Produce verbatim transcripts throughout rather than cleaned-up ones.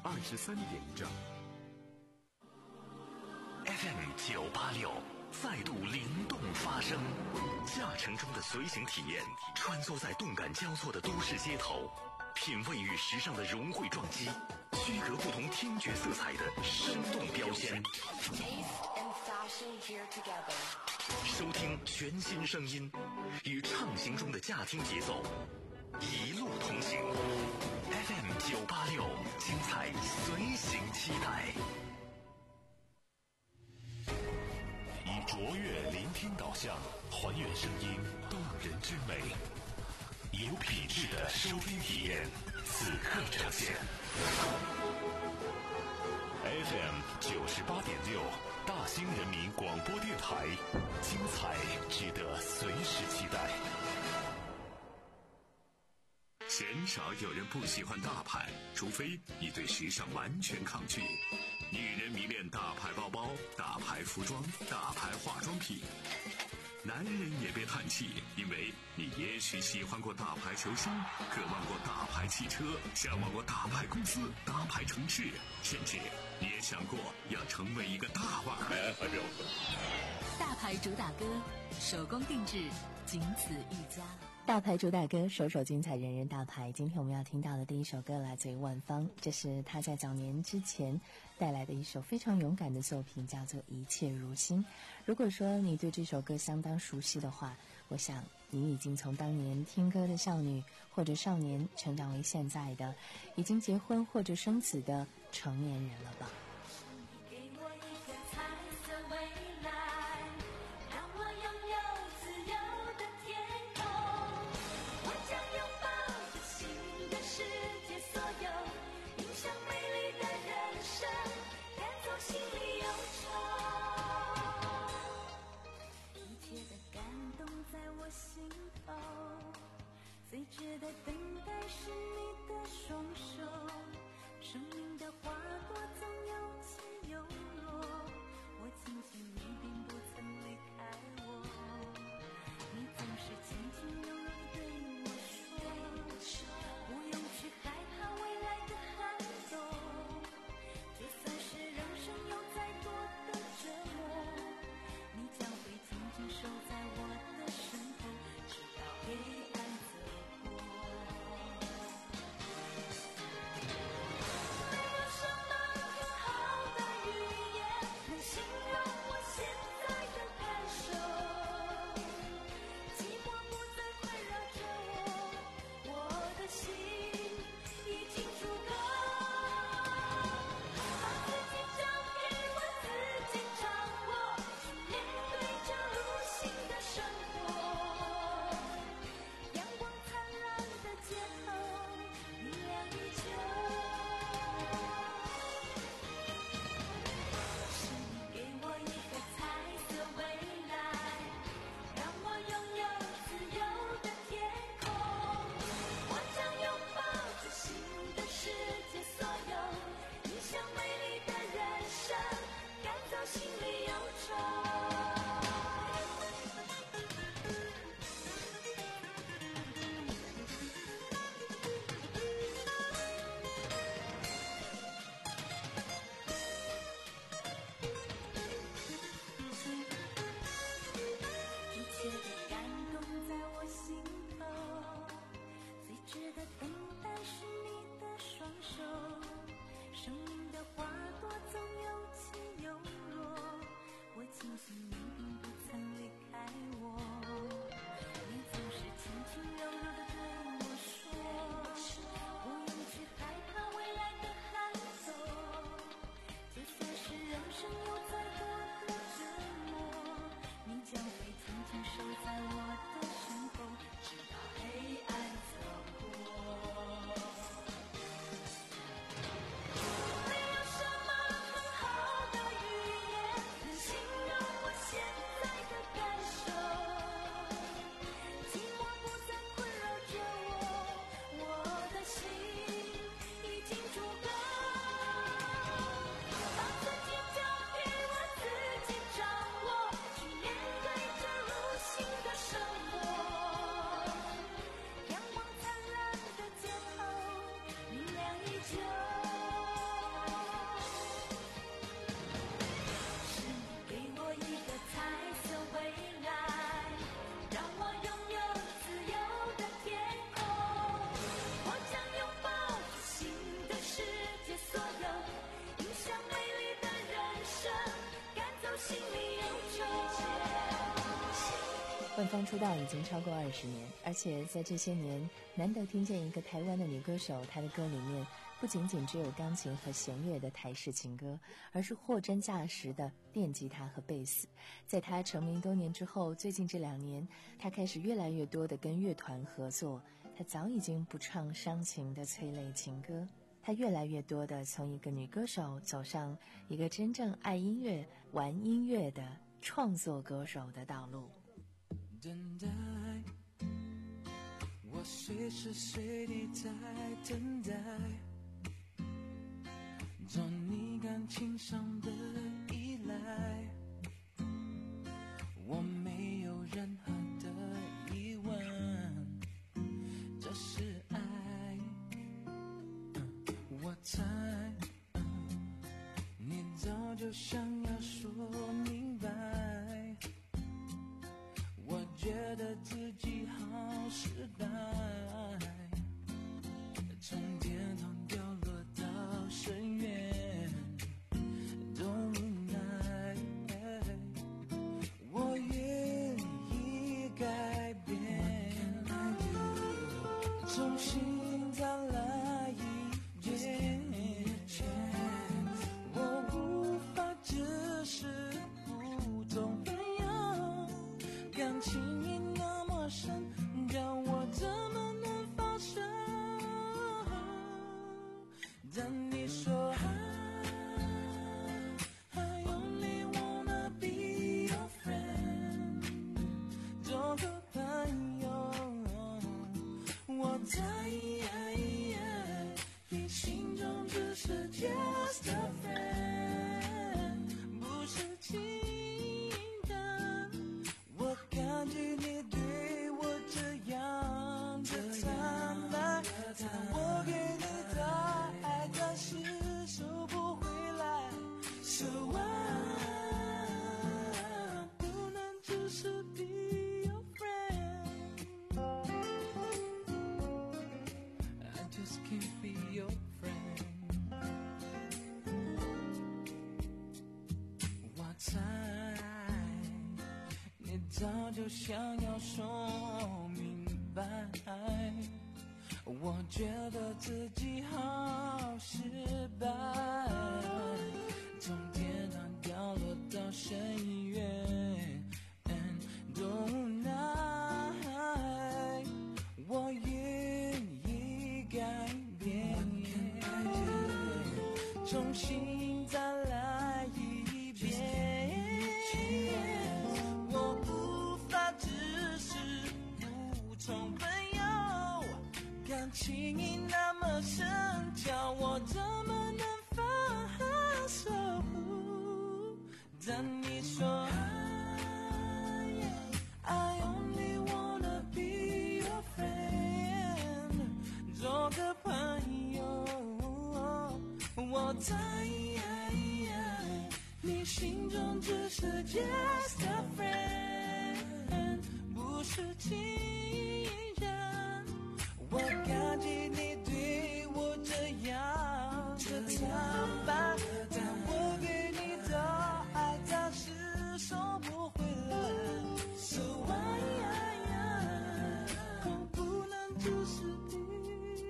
二十三点一兆。 F M 九八六再度灵动发声，驾乘中的随行体验，穿梭在动感交错的都市街头，品味与时尚的融汇撞击，区隔不同听觉色彩的生动标签。收听全新声音，与畅行中的驾听节奏，一路同行。F M 九八六，精彩随行期待。以卓越聆听导向，还原声音动人之美，有品质的收听体验，此刻呈现。F M 九十八点六，大兴人民广播电台，精彩值得随时期待。 鲜少有人不喜欢大牌，除非你对时尚完全抗拒。女人迷恋大牌包包、大牌服装、大牌化妆品，男人也别叹气，因为你也许喜欢过大牌球星，渴望过大牌汽车，向往过大牌公司、大牌城市，甚至你也想过要成为一个大腕。 大牌主打歌，手工定制，仅此一家。 大牌主打歌，首首精彩，人人大牌。今天我们要听到的第一首歌来自于万芳，这是他在早年之前带来的一首非常勇敢的作品，叫做《一切如新》。如果说你对这首歌相当熟悉的话，我想你已经从当年听歌的少女或者少年成长为现在的已经结婚或者生子的成年人了吧。 最值得等待是你的双手，生命的花朵总有方出道已经超过二十年，而且在这些年难得听见一个台湾的女歌手，她的歌里面不仅仅只有钢琴和弦乐的台式情歌，而是货真价实的电吉他和贝斯。在她成名多年之后，最近这两年她开始越来越多的跟乐团合作，她早已经不唱伤情的催泪情歌，她越来越多的从一个女歌手走上一个真正爱音乐玩音乐的创作歌手的道路。 等待，我随时随地在等待，做你感情上的依赖，我没有任何的疑问，这是爱。我猜你早就想要说明白，我觉得自己好失败，从天堂掉落到深渊都无奈，我愿意改变，重新再来一遍，我无法只是普通朋友，感情已那么深，叫我怎么能放手？当你说 I only wanna be your friend， 做个朋友，我在你心中只是 just a friend， 不是情人。我感激你对我这样的坦白，我给你的爱暂时收不回来， So I 不能只是 be your friend， I just can't be your friend。 我猜你早就想要说明白，我觉得自己好失败，从天堂掉落到深渊都无奈，我愿意改变，重新再来一遍，我无法只是普通朋友，感情已那么深，叫我怎么能放手？当你说 I only wanna be your friend， 做个朋友，我在你心中只是 just a friend， 不是情人。我感激你对我这样的坦白，但我给你的爱暂时收不回来， So I 我不能只是 be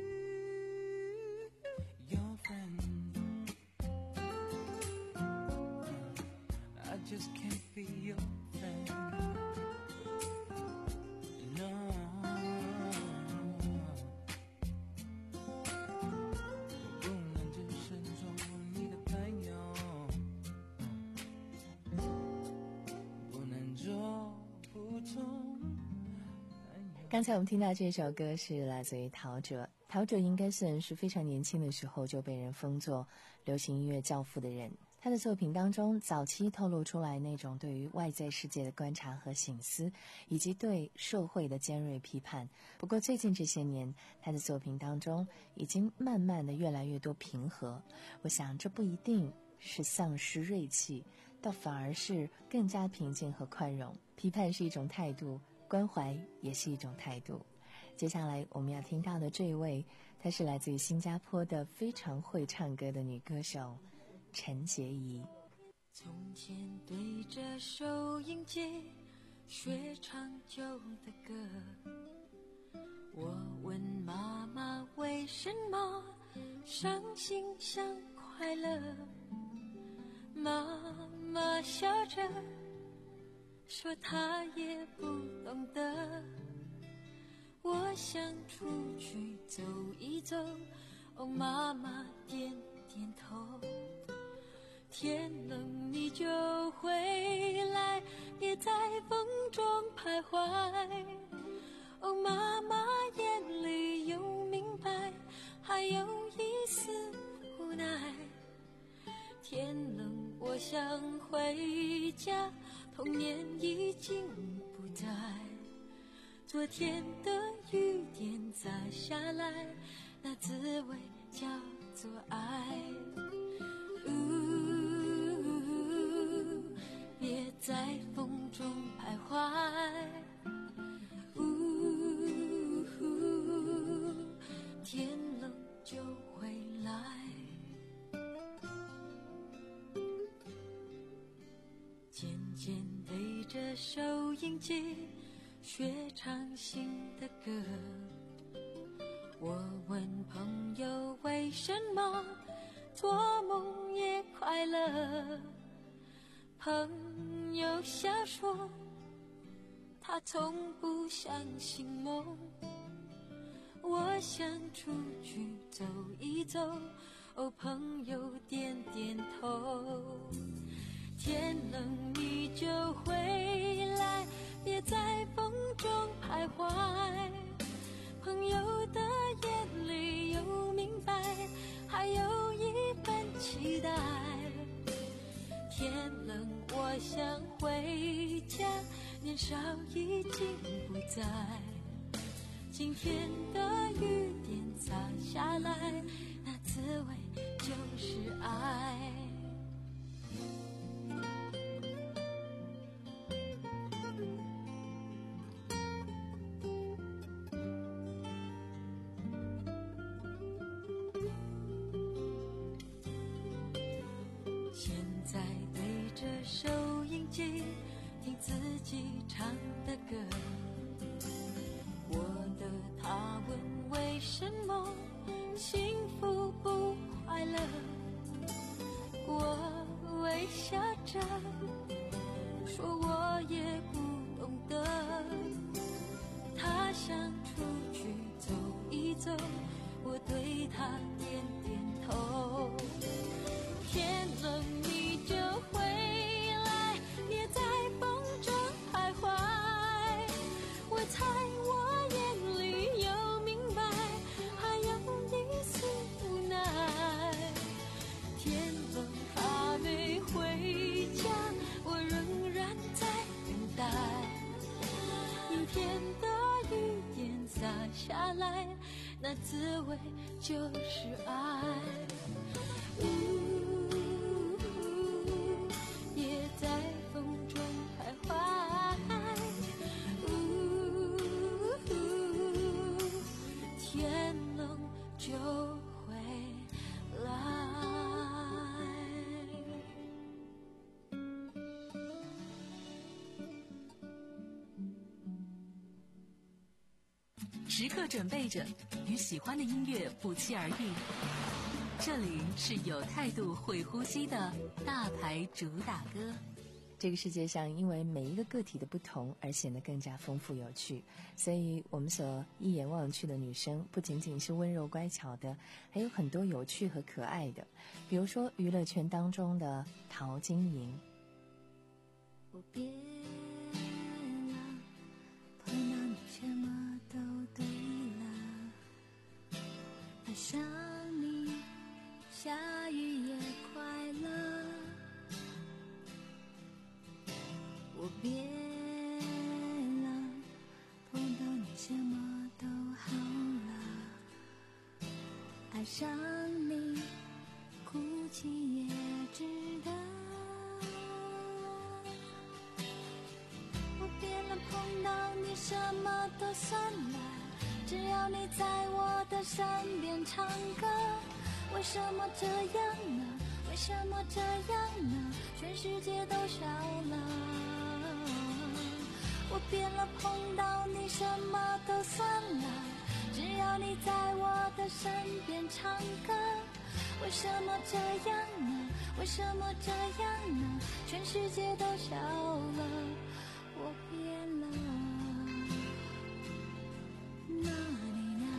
your friend， I just can't be your friend，No， 不能只是做你的朋友，不能做普通。 刚才我们听到这首歌是来自于陶喆，陶喆应该算是非常年轻的时候就被人封作流行音乐教父的人。他的作品当中早期透露出来那种对于外在世界的观察和省思，以及对社会的尖锐批判。不过最近这些年，他的作品当中已经慢慢的越来越多平和。我想这不一定是丧失锐气，倒反而是更加平静和宽容。批判是一种态度，关怀也是一种态度。接下来我们要听到的这一位，她是来自于新加坡的非常会唱歌的女歌手陈洁仪。 从前对着收音机学长久的歌。我问妈妈为什么伤心像快乐，妈妈笑着说她也不懂得。我想出去走一走，哦，妈妈点点头。天冷你就回来，别在风中徘徊。哦，妈妈眼里有明白，还有一丝无奈。天冷我想回家，童年已经不在。昨天的雨点洒下来，那滋味叫做爱。呜，别在风中徘徊。呜，天冷就回来。渐渐对着收音机学唱新的歌。我问朋友为什么做梦也快乐，朋友笑说他从不相信梦。我想出去走一走，哦，朋友点点头。天冷你就回来，别在风中徘徊。朋友的眼里有明白，还有一份期待。天冷我想回家，年少已经不在。今天的雨点洒下来，那滋味就是爱。现在对着收音机听自己唱的歌。我的他问为什么幸福不快乐，我微笑着说我也不懂得。他想出去走一走，我对他点点头。天冷你就回来，别在风中徘徊。我猜我眼里有明白，还有一丝无奈。天冷还没回家，我仍然在等待。阴天的雨点洒下来，那滋味就是爱。 时刻准备着与喜欢的音乐不期而遇。这里是有态度会呼吸的大牌主打歌。 这个世界上因为每一个个体的不同而显得更加丰富有趣，所以我们所一眼望去的女生不仅仅是温柔乖巧的，还有很多有趣和可爱的，比如说娱乐圈当中的陶晶莹。 我变了，碰到你什么都对了，爱上你下雨也快乐。我变了，碰到你什么都好了，爱上你哭泣也值得。我变了，碰到你什么都算了，只要你在我的身边唱歌。为什么这样呢？为什么这样呢？全世界都少了。 我变了，碰到你什么都算了，只要你在我的身边唱歌。为什么这样呢？为什么这样呢？全世界都笑了，我变了。那你呢？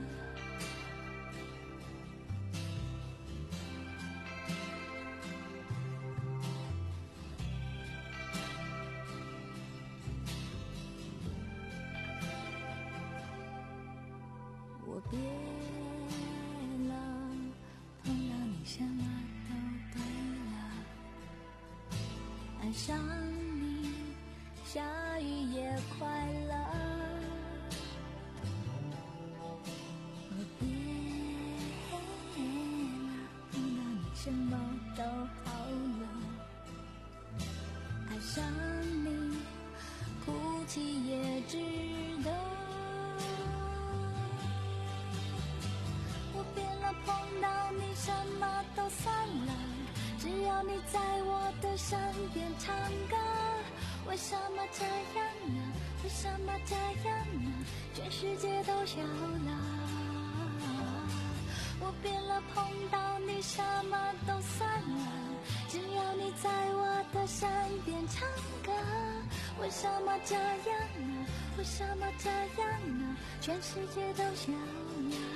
我变了，碰到你什么都对了，爱上你下雨也快乐。我变了，碰到你什么都好了，爱上你哭泣也值得。碰到你什么都算了，只要你在我的身边唱歌。为什么这样呢？为什么这样呢？全世界都笑了。我变了，碰到你什么都算了，只要你在我的身边唱歌。为什么这样呢？为什么这样呢？全世界都笑了。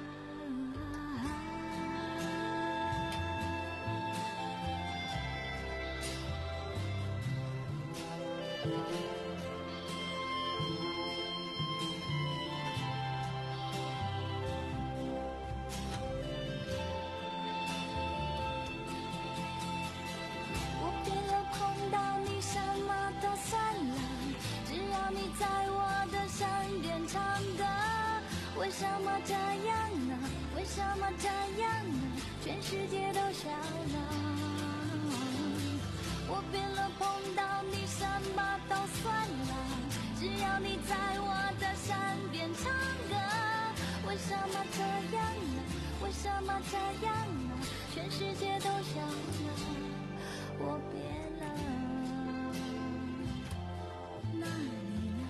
为什么这样呢？为什么这样呢？全世界都笑了。我变了，碰到你什么都算了，只要你在我的身边唱歌。为什么这样呢？为什么这样呢？全世界都笑了。我变了，那你呢？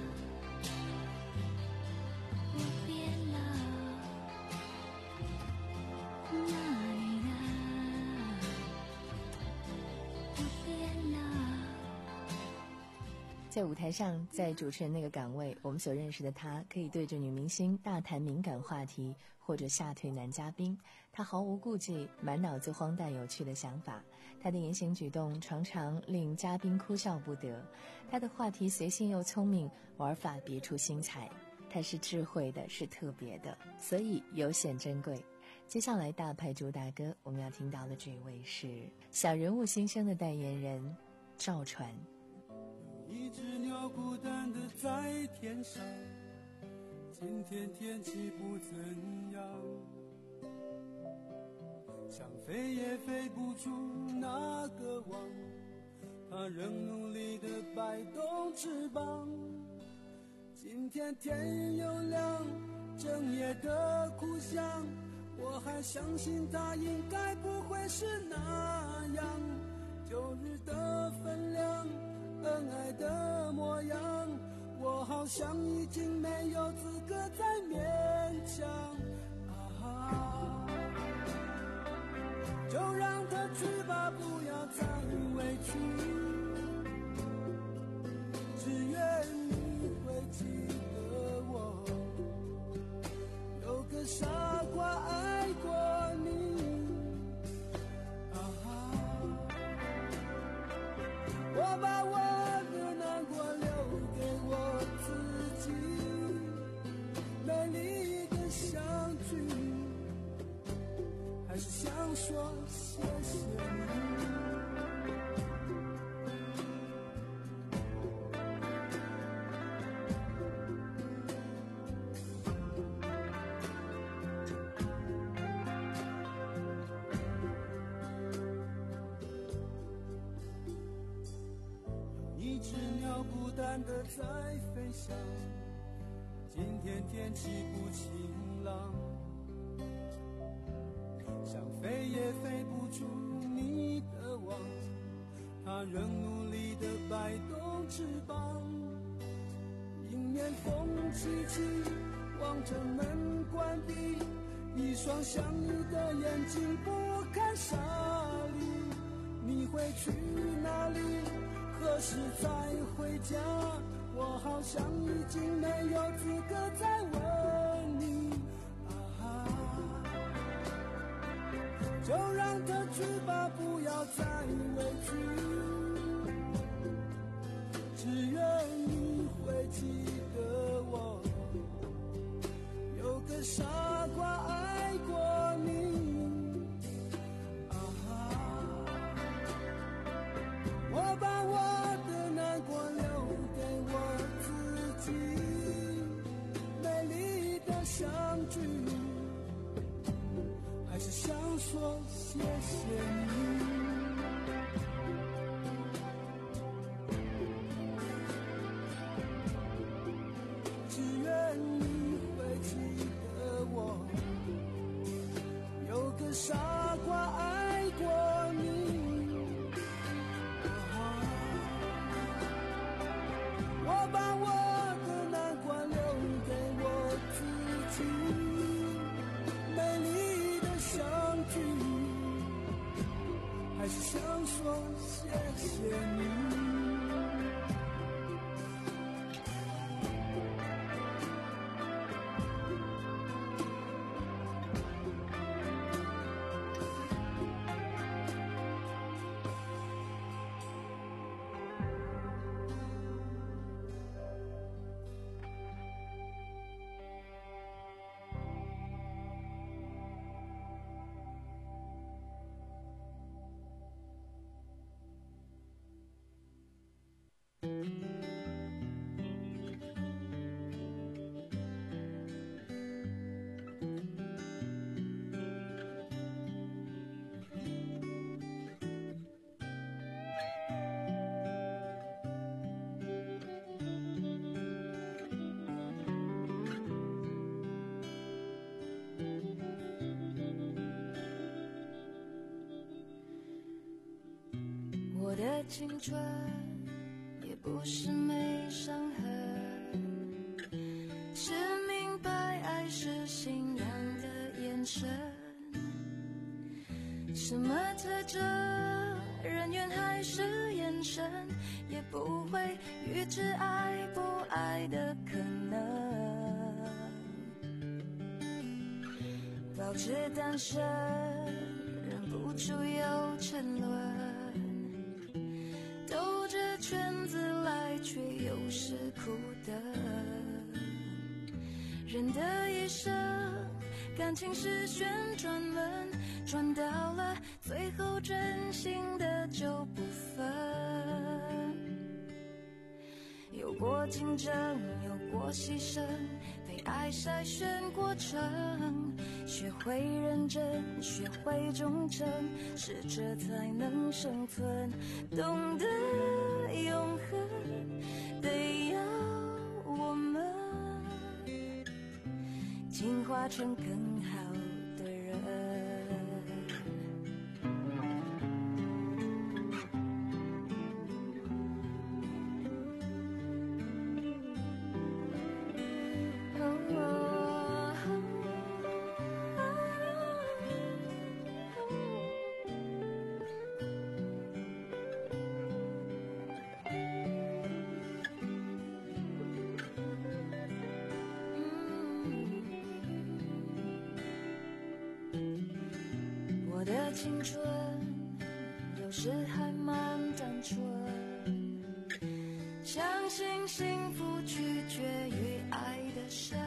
在舞台上，在主持人那个岗位，我们所认识的他可以对着女明星大谈敏感话题，或者吓退男嘉宾。他毫无顾忌，满脑子荒诞有趣的想法。他的言行举动常常令嘉宾哭笑不得。他的话题随性又聪明，玩法别出心裁。他是智慧的，是特别的，所以尤显珍贵。接下来大牌主打歌，我们要听到的这位是小人物新生的代言人赵传。 一只鸟孤单地在天上，今天天气不怎样，想飞也飞不出那个网，它仍努力地摆动翅膀。今天天又亮，整夜的哭响，我还相信它应该不会是那样。旧日的分量，恩爱的模样，我好像已经没有资格再勉强啊！就让它去吧，不要再委屈，只愿你会记得我，有个傻瓜爱过你。我把我的难过留给我自己，美丽的相聚，还是想说谢谢你。一只鸟孤单地在飞翔，今天天气不晴朗，想飞也飞不出你的网，它仍努力地摆动翅膀。 面风凄凄，望着门关闭，一双像你的眼睛不堪沙砾。你会去哪里？何时再回家？我好像已经没有资格再问你啊，就让它去吧，不要再委屈，只愿你会记得我，有个傻瓜爱过你啊，我把我的难过留给我自己，美丽的相聚，还是想说谢谢你。只愿你会记得我，有个傻瓜爱过你啊，我把我的难关留给我自己，美丽的相聚，还是想说谢谢你。 我的青春也不是没伤痕，是明白爱是信仰的眼神，什么特征人缘还是眼神，也不会预知爱不爱的可能，保持单身忍不住有沉沦，兜着圈子来却又是苦的，人的一生感情是旋转门，转到了最后真心的就不分，有过竞争有过牺牲，被爱筛选过程，学会认真学会忠诚，适者才能生存，懂得永恒得要我们进化成更好的人。我的青春有时还蛮单纯，相信幸福取决于爱的深，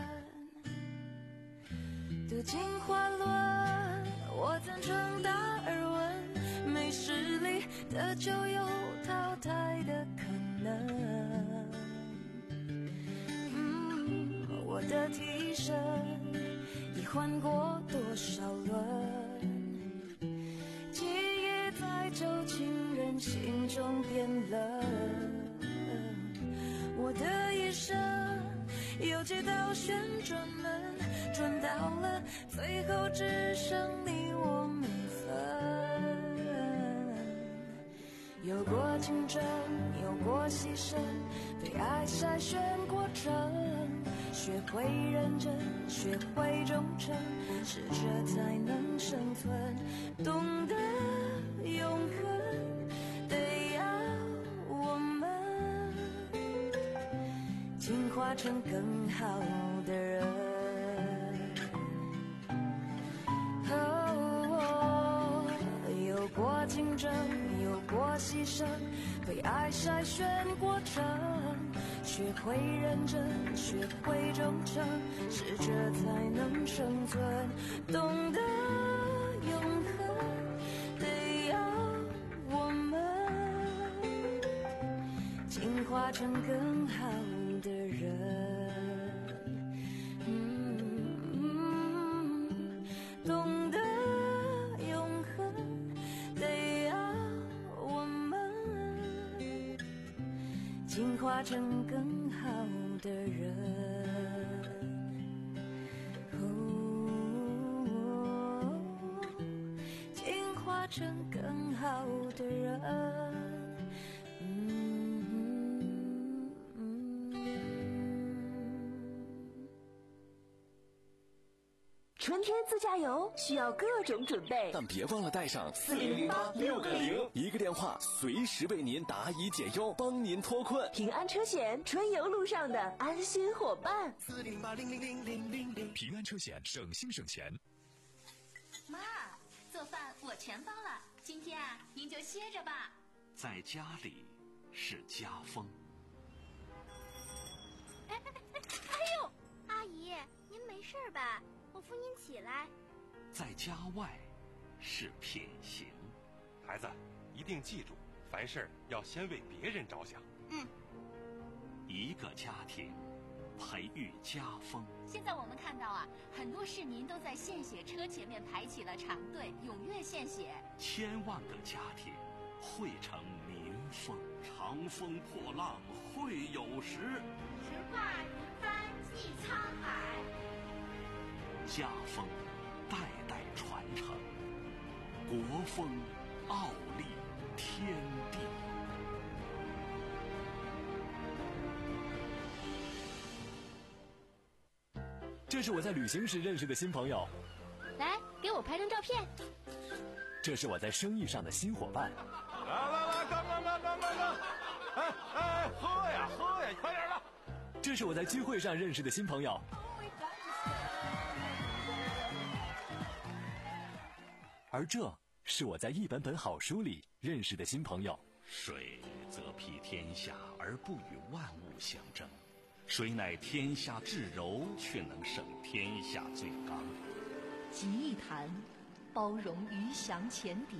读进化论我赞成达尔文，没实力的就有淘汰的可能，嗯，我的替身已换过多少轮，记忆在旧情人心中变冷，我的一生有几道旋转门，转到了最后只剩你我没分，有过竞争有过过牺牲，被爱筛选过程，学会认真，学会忠诚，适者才能生存，懂得永恒得要我们进化成更好的人。哦，有过竞争，有过牺牲，被爱筛选过程，学会认真，学会忠诚，适者才能生存，懂得永恒得要我们进化成更好的人。嗯，懂得永恒得要我们进化成更好的人。哦，进化成更好的人。嗯嗯春天自驾游需要各种准备， 但别忘了带上四零零八六个零，一个电话随时为您答疑解忧，帮您脱困。 平安车险，春游路上的安心伙伴。 四零八零零零零零零， 平安车险，省心省钱。 妈，做饭我全包了，今天啊，您就歇着吧。 在家里是家风。 哎哎哎哎呦，阿姨，您没事吧？我扶您起来。 在家外是品行。 孩子，一定记住，凡事要先为别人着想。 嗯。 一个家庭培育家风。 现在我们看到啊，很多市民都在献血车前面排起了长队，踊跃献血。 千万个家庭汇成民风，长风破浪会有时， 直挂云帆济沧海。 家风代代传承，国风傲立天地。 这是我在旅行时认识的新朋友， 来，给我拍张照片。 这是我在生意上的新伙伴。 来来来，干干干干干干！哎哎，喝呀喝呀，快点的！ 这是我在聚会上认识的新朋友。而这是我在一本本好书里认识的新朋友。 水则披天下而不与万物相争，水乃天下至柔，却能胜天下最刚。 集一坛，包容鱼翔浅底；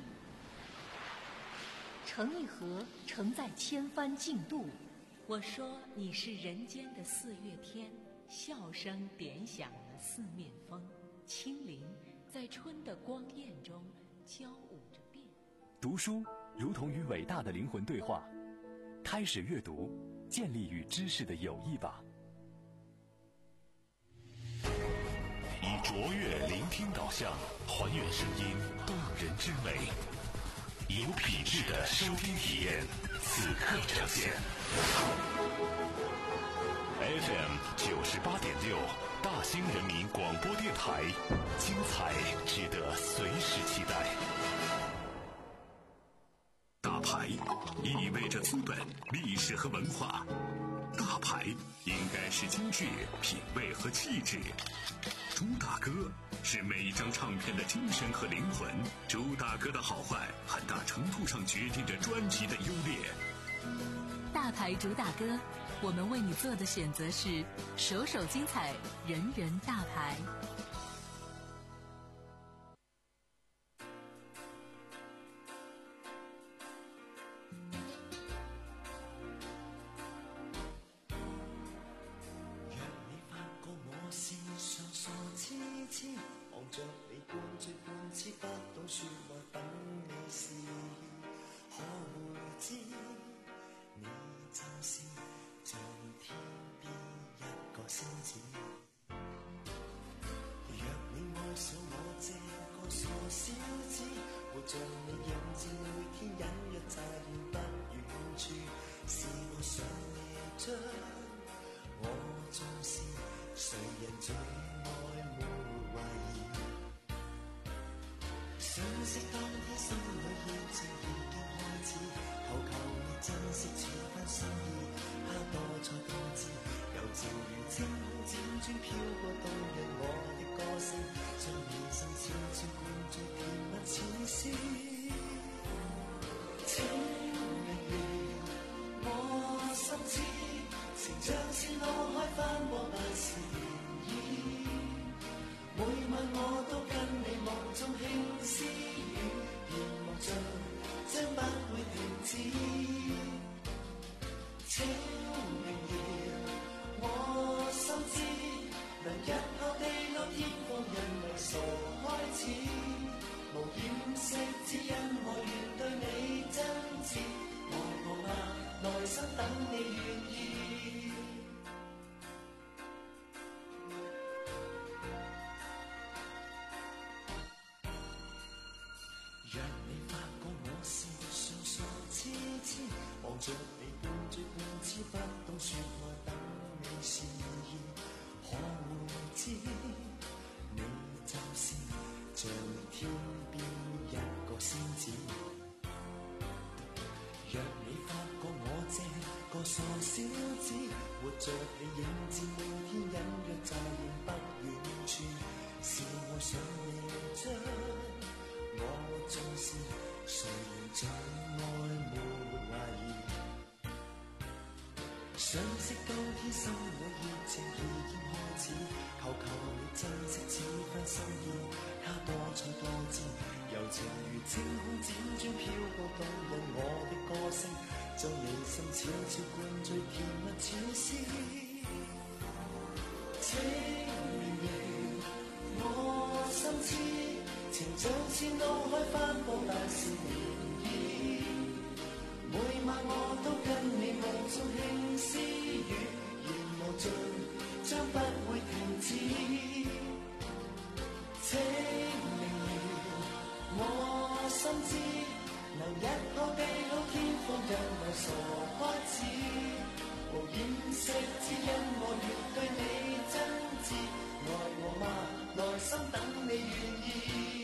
盛一盒，盛在千帆竞渡。我说你是人间的四月天，笑声点响了四面风，清灵在春的光艳中交舞着变。 读书如同与伟大的灵魂对话，开始阅读，建立与知识的友谊吧。 以卓越聆听导向，还原声音动人之美，有品质的收听体验，此刻呈现。F M 九十八点六，大兴人民广播电台，精彩值得随时期待。大牌意味着资本、历史和文化，大牌应该是精致、品味和气质。朱大哥是每一张唱片的精神和灵魂，朱大哥的好坏很大程度上决定着专辑的优劣。 大牌主打歌，我们为你做的选择是首首精彩，人人大牌。 望着你半醉半痴，不懂說話，等你時，可會知你就是像天邊一個星子。若你愛上我這個傻小子， 活像你影子每天隐约乍現不遠處，是我想你將我像是誰人最愛沒懷疑，想識當天心裏熱情已經開始，求求你珍惜此番心意，他多才多姿，又照如清空輾轉飄過動人我的歌聲，將你心悄悄灌醉甜蜜似詩，請明了我心知，情像似路開翻過萬事漣漪，每晚我都跟你夢中輕私語，願望盡將不會停止，請明了我心知，能日後地老天荒人為傻開始，無掩飾只因我願對你真摯，愛我嗎？內心等你願意。讓你發覺我是傻傻痴痴，望着你半醉半痴，不懂說愛等你示意，可會知你就是像天邊一個仙子，讓你發覺我這個傻小子，活着你影子每天隱約乍現不遠處，是我想你將我像是誰人最愛沒懷疑，想識當天心裏熱情已經開始，求求你珍惜此番心意，他多才多姿，柔情如清空輾轉飄過動人我的歌聲，將你心悄悄灌醉甜蜜似詩，請明了我心知，情像似路開翻過萬事漣漪，每晚我都跟你夢中輕私語，願無盡將不會停止，請明了我心知，能日後地老天荒人為傻開始，無掩飾只因我願對你真摯，愛我嗎？內心等你願意。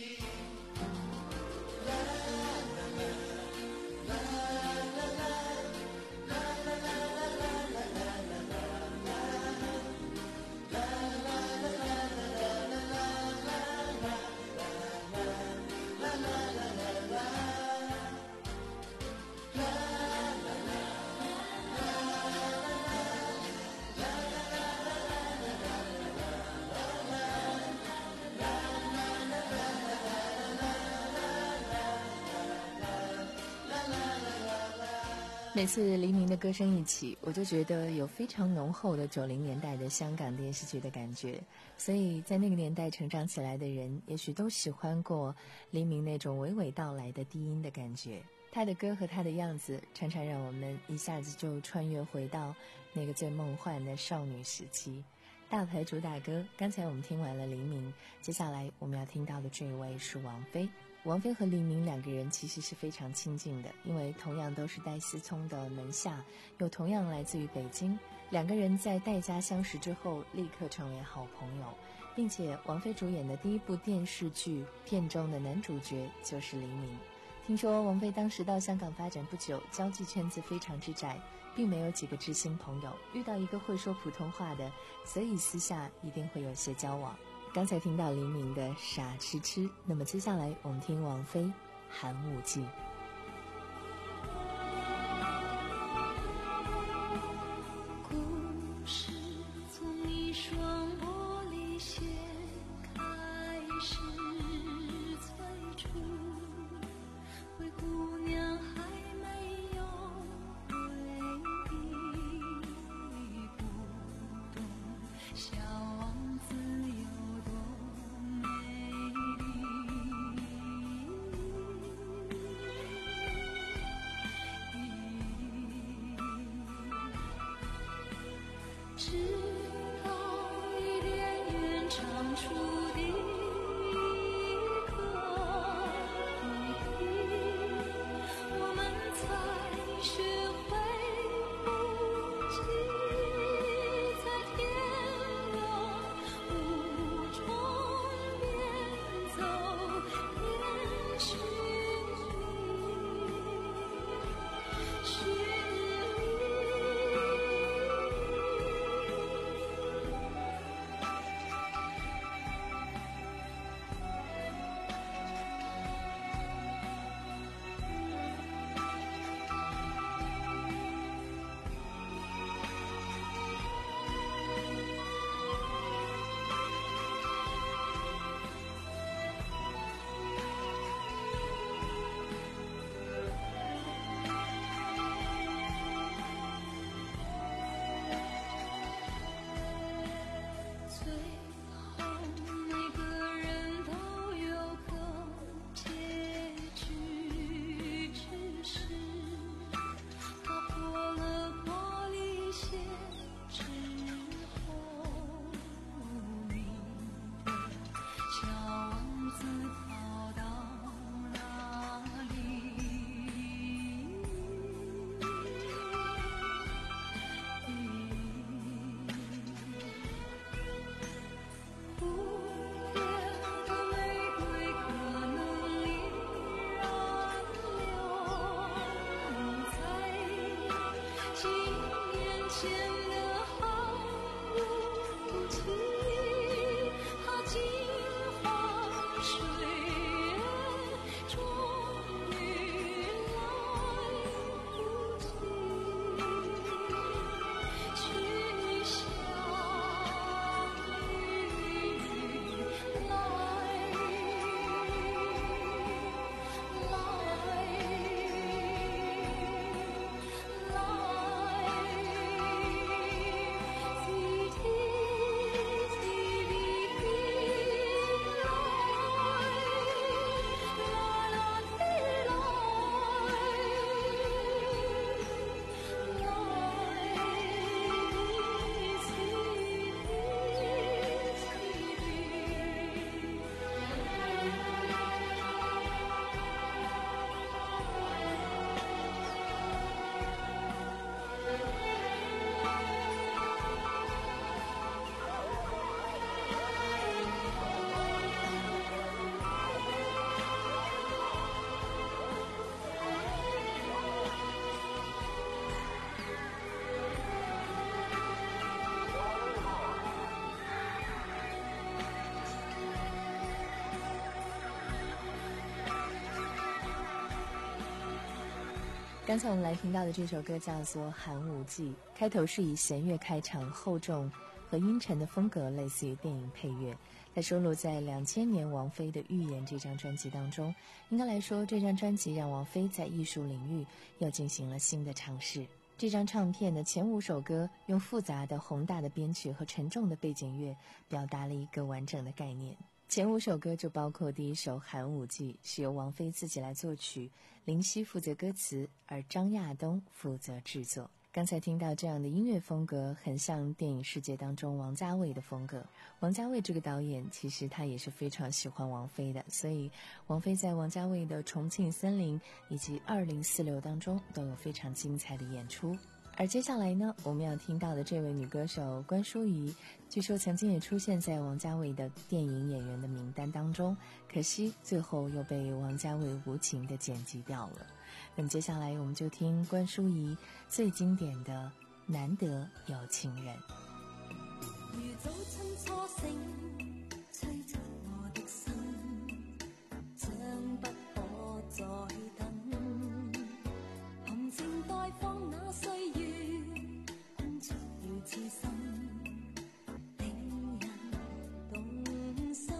每次黎明的歌声一起，我就觉得有非常浓厚的九零年代的香港电视剧的感觉，所以在那个年代成长起来的人也许都喜欢过黎明那种娓娓道来的低音的感觉，他的歌和他的样子常常让我们一下子就穿越回到那个最梦幻的少女时期。大牌主打歌刚才我们听完了黎明，接下来我们要听到的这位是王菲。王菲和黎明两个人其实是非常亲近的，因为同样都是戴思聪的门下，又同样来自于北京，两个人在戴家相识之后立刻成为好朋友，并且王菲主演的第一部电视剧片中的男主角就是黎明。听说王菲当时到香港发展不久，交际圈子非常之窄，并没有几个知心朋友，遇到一个会说普通话的，所以私下一定会有些交往。刚才听到黎明的《傻痴痴》，那么接下来我们听王菲《寒武纪》。 故事从一双玻璃鞋开始催促，灰姑娘还没有回忆，不懂小王子有直到伊甸园长出的一刻，不刚才我们来听到的这首歌叫做《寒武纪》，开头是以弦乐开场，厚重和阴沉的风格类似于电影配乐。它收录在两千年王菲的《预言》这张专辑当中。应该来说，这张专辑让王菲在艺术领域又进行了新的尝试。这张唱片的前五首歌用复杂的宏大的编曲和沉重的背景乐表达了一个完整的概念。前五首歌就包括第一首《寒武纪》，是由王菲自己来作曲，林夕负责歌词，而张亚东负责制作。刚才听到这样的音乐风格，很像电影世界当中王家卫的风格。王家卫这个导演其实他也是非常喜欢王菲的，所以王菲在王家卫的《重庆森林》以及二零四六当中都有非常精彩的演出。而接下来呢，我们要听到的这位女歌手关淑怡，据说曾经也出现在王家卫的电影演员的名单当中，可惜最后又被王家卫无情地剪辑掉了。那么接下来我们就听关淑怡最经典的《难得有情人》。 如早春初醒，吹出我的心，將不可再等，含情待放那歲月，困出了痴心，令人動心。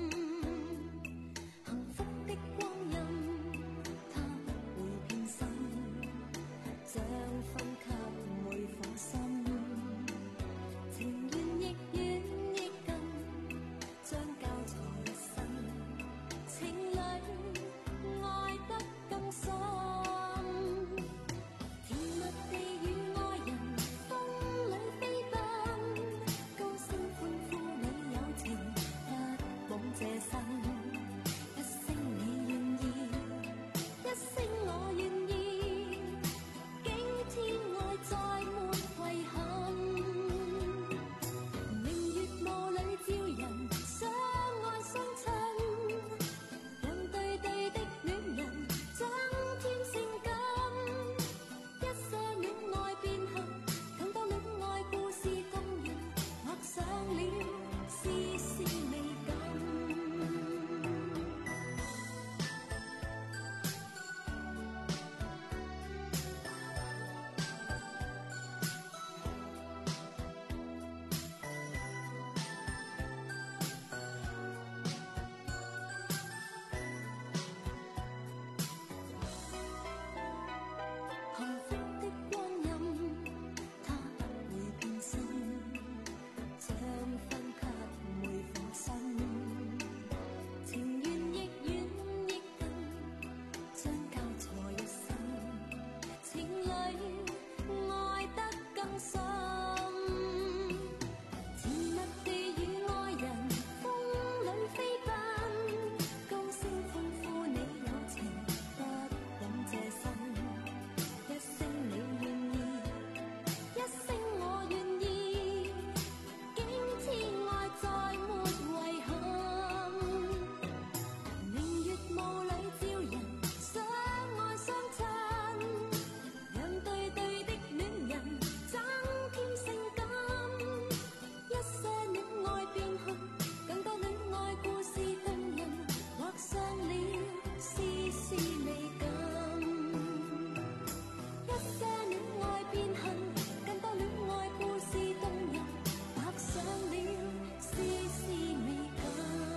幸福的光陰，它不會偏心，將分給每顆心。情緣亦遠亦近，將交錯一生，情侶愛得更深。甜蜜地與愛人風裏飛奔，高聲歡呼你有情，不枉這生。一聲你願意，一聲我願意，驚天愛再沒遺憾。明月霧裏照人相愛相親，讓對對的戀人增添性感。一些戀愛變恨，更多戀愛故事動人，畫上了絲絲美感。幸福的光陰，它不會變心，將分給每顆心。情緣亦遠亦近，將交錯一生，情侶愛得更深。甜蜜地與愛人風裏飛奔，高聲歡呼你有情，不枉這生。一聲你願意，一聲我願意，驚天愛再沒遺憾。明月霧裏照人相愛相親，讓對對的戀人增添性感。一些戀愛變恨，更多戀愛故事動人，畫上了絲絲美感。一些戀愛變恨，更多戀愛故事動人，畫上了絲絲美感。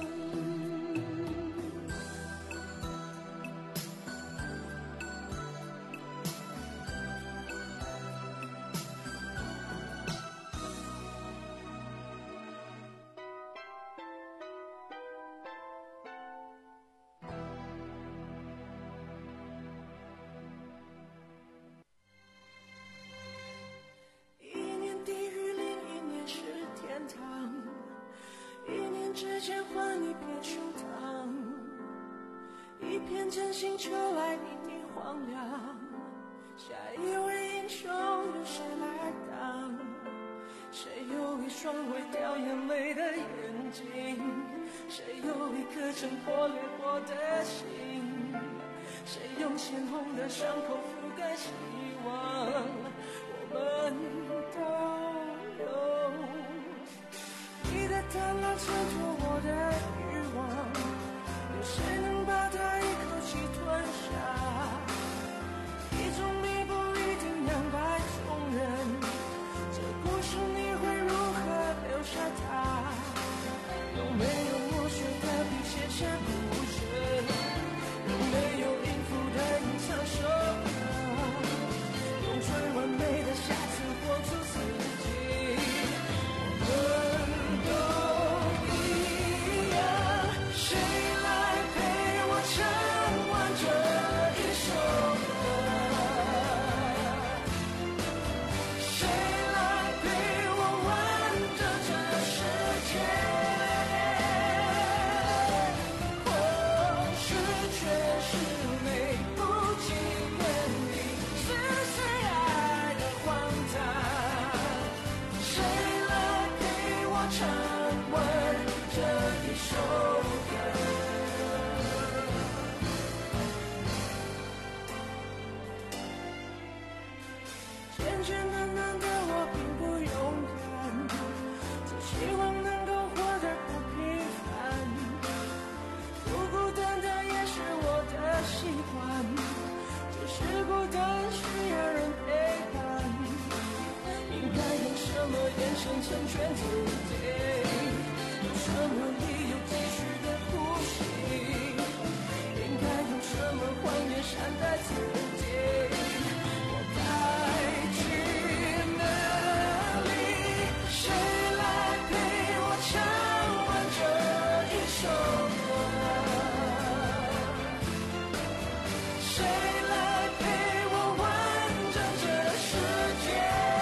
一年地狱，另一年是天堂。一念之间换一片胸膛，一片真心求来一地荒凉。下一位英雄由谁来当？谁有一双会掉眼泪的眼睛？谁有一颗曾破裂过的心？谁用鲜红的伤口覆盖希望？我们都有。你的贪婪衬托我的欲望，有谁能把它一口气吞下？一种成全自己。有什么理由继续的呼吸？应该用什么谎言善待自己？我该去哪里？谁来陪我唱完这一首歌？谁来陪我完整这世界？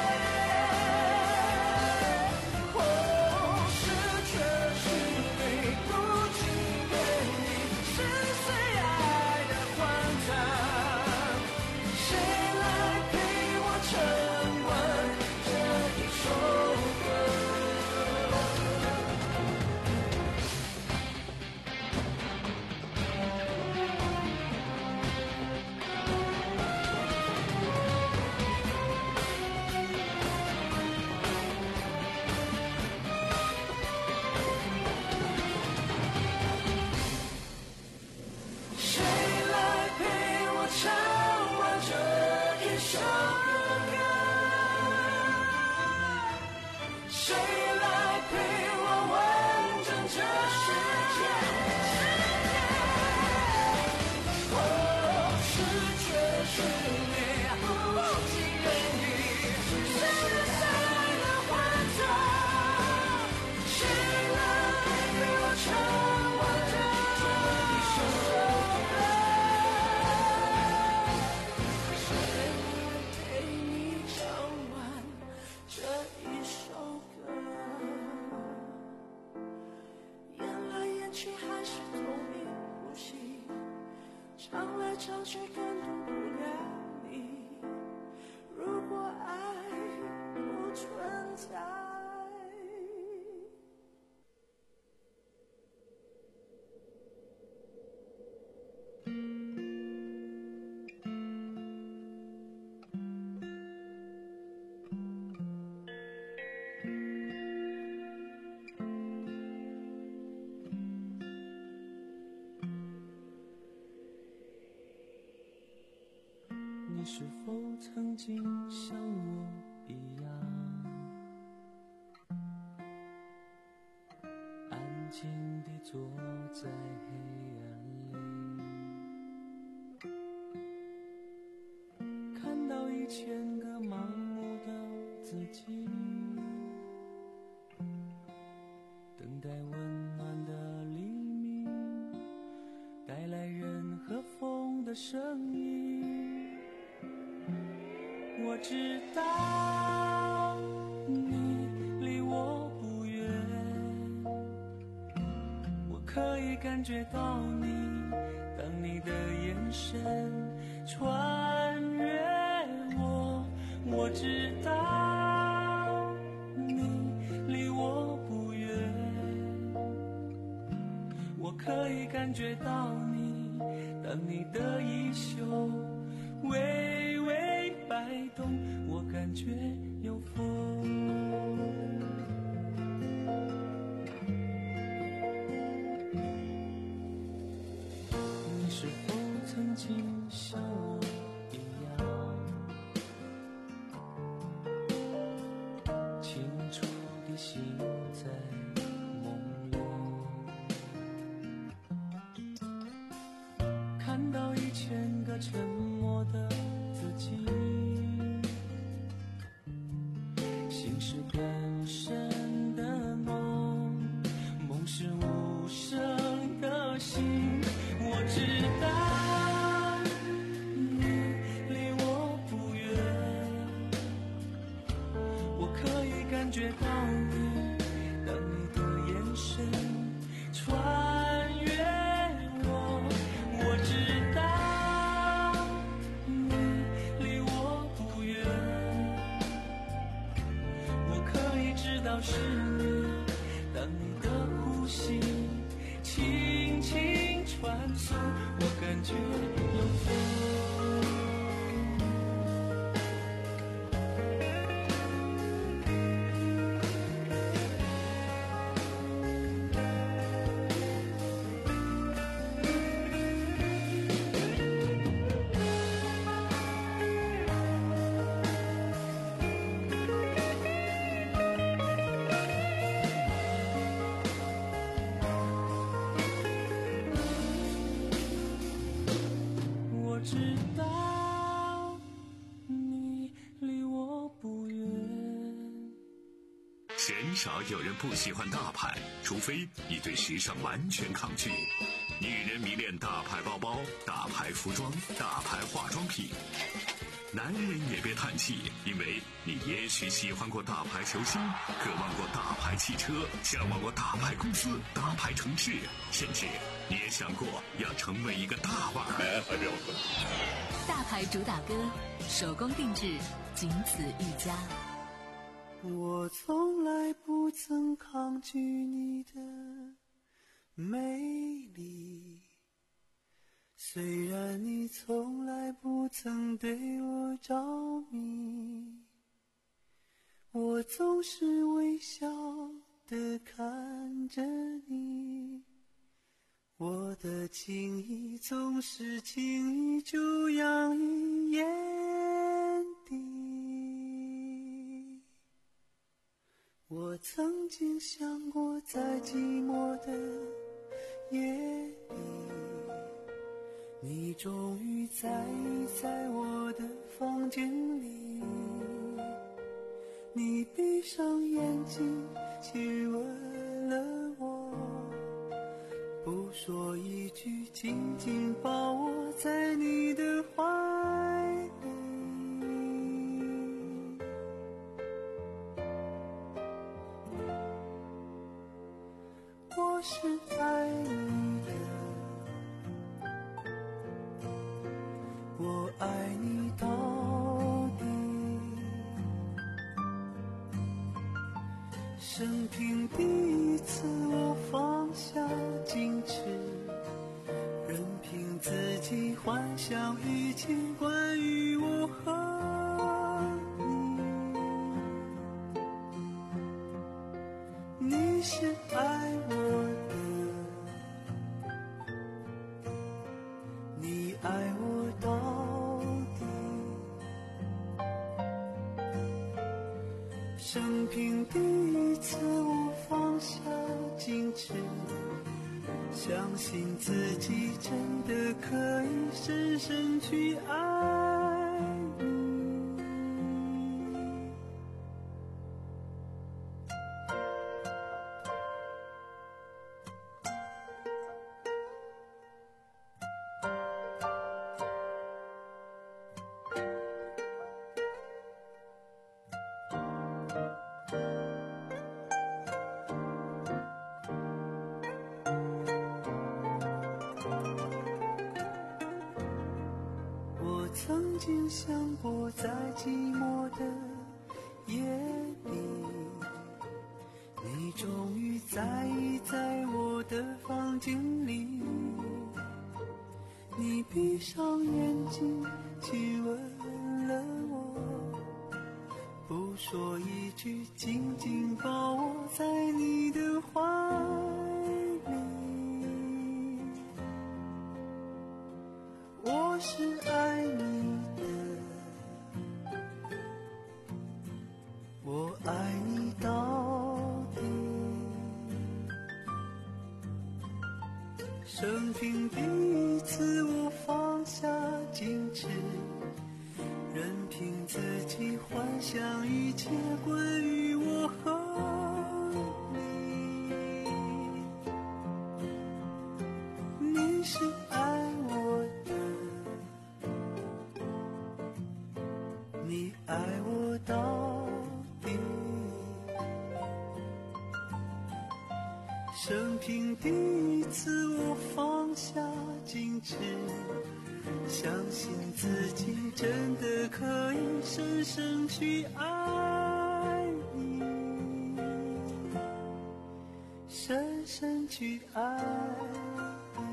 或是却是你不尽愿意深邃爱的荒唐？谁来陪我唱完这一首歌？谁来陪我唱完这一首歌？谁来陪我完整这世界？或是却是你不尽愿意深邃的荒唐？谁来陪我唱完这一首歌？谁来陪你唱完这一首歌？演来演去还是同一部戏，唱来唱去感动不了你。如果爱不存在，你是否曾经像我一样，安静地坐在黑暗里，看到一千个盲目的自己，等待温暖的黎明，带来人和风的声音。我知道你离我不远，我可以感觉到你，当你的眼神穿越我。我知道你离我不远，我可以感觉到你，当你的衣袖微微摆动，我感觉有风。你是否曾经像我一样，清楚地醒在梦里，看到一千个沉默的自己，心是更深的梦，梦是无声的心。我知道你离我不远，我可以感觉到你，当你的眼神穿越我。我知道你离我不远，我可以知道是你，当你的呼吸轻轻传送，我感觉有风。 鲜少有人不喜欢大牌，除非你对时尚完全抗拒。女人迷恋大牌包包、大牌服装、大牌化妆品。男人也别叹气，因为你也许喜欢过大牌球星，渴望过大牌汽车，向往过大牌公司、大牌城市，甚至你也想过要成为一个大腕儿。 大牌主打歌，手工定制，仅此一家。 我从来不曾抗拒你的美丽，虽然你从来不曾对我着迷，我总是微笑地看着你，我的情意总是轻易就洋溢眼底。我曾经想过，在寂寞的夜里，你终于在意在我的房间里，你闭上眼睛亲吻了我，不说一句，紧紧抱我在你的怀里。我是爱你的，我爱你到底，生平第一次我放下矜持，任凭自己幻想一切关于我和你。你是爱我的，你爱我到底，生平第一次我放下矜持，相信自己真的可以深深去爱你。曾经想过，在寂寞的夜里，你终于在意在我的房间里，你闭上眼睛亲吻了我，不说一句，紧紧抱我在你的怀里。我是爱你的，我爱你到底，生平第一次我放下矜持，任凭自己幻想一切关于我和你。你是爱我的，你爱我到底，生平第一次我放下矜持，相信自己真的可以深深去爱你，深深去爱你。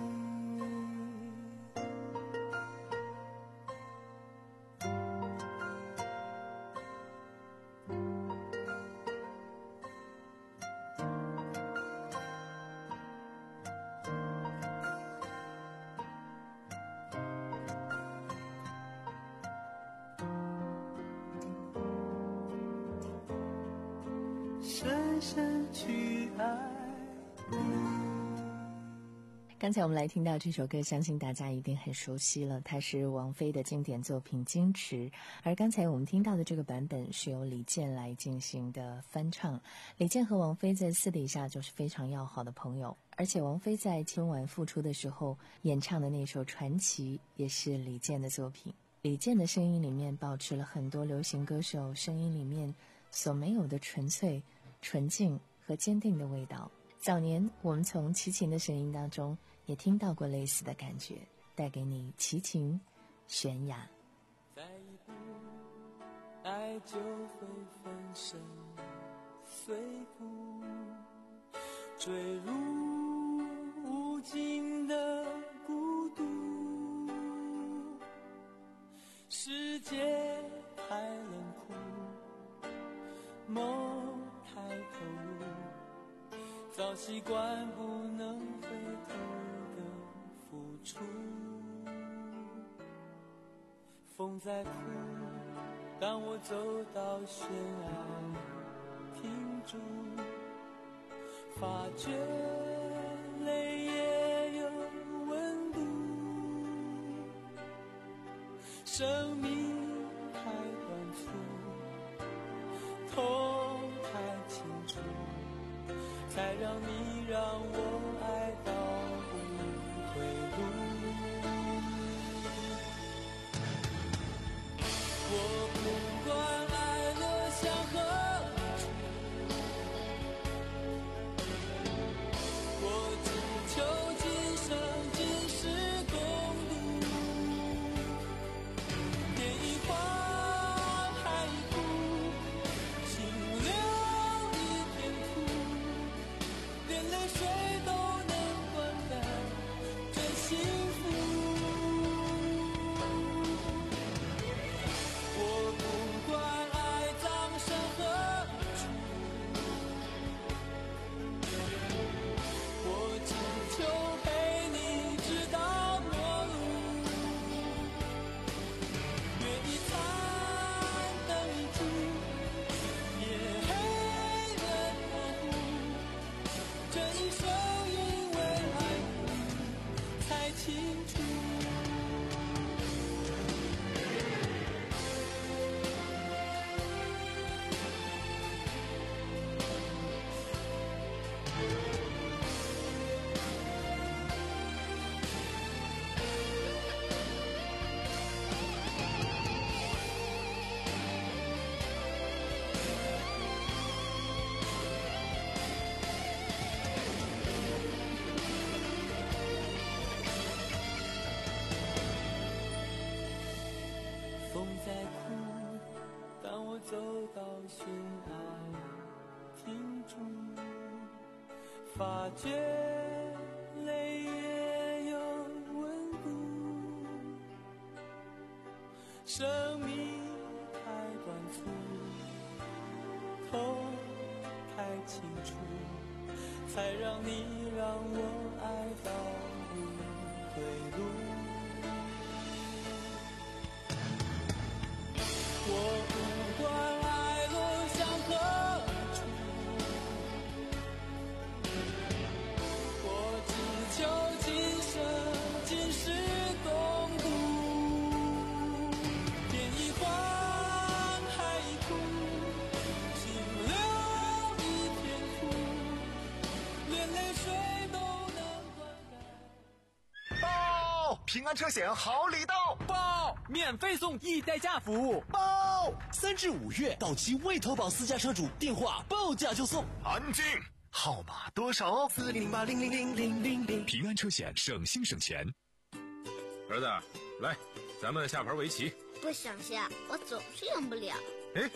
深深去爱你。 刚才我们来听到这首歌，相信大家一定很熟悉了，它是王菲的经典作品《矜持》，而刚才我们听到的这个版本是由李健来进行的翻唱。李健和王菲在私底下就是非常要好的朋友，而且王菲在春晚复出的时候演唱的那首《传奇》也是李健的作品。李健的声音里面保持了很多流行歌手声音里面所没有的纯粹、纯净和坚定的味道。早年我们从齐秦的声音当中也听到过类似的感觉，带给你齐秦悬崖。 再一步爱就会粉身碎骨，坠入无尽的孤独。世界太冷酷，梦太投入，早习惯不能回头的付出。风在哭，当我走到悬崖停住，发觉泪也有温度。生命太短促，痛太清楚，才让你让我爱到无归路。我不管爱落向何处，我只求今生今世共度。天一花海一枯，心留一片土，连泪水都能灌溉这幸福。我不管爱葬身何处，我只求陪你直到末路。月一残灯一烛，夜黑人模糊，这一生因为爱你才清楚。风在哭，当我走到悬崖停住，发觉泪也有温度。生命太短促，痛太清楚，才让你让我爱到无归路。我不管爱落向何处，我只求今生今世共度。天一荒海一枯，心留一片土，连泪水都能灌溉。 报！平安车险好礼到！ 报！免费送易代驾服务！ 报！ 三至五月到期未投保私家车主，电话报价就送。 安静！号码多少？ 四零零八零零零零零零。 平安车险，省心省钱。 儿子，来，咱们下盘围棋。 不想下，我总是赢不了。 哎，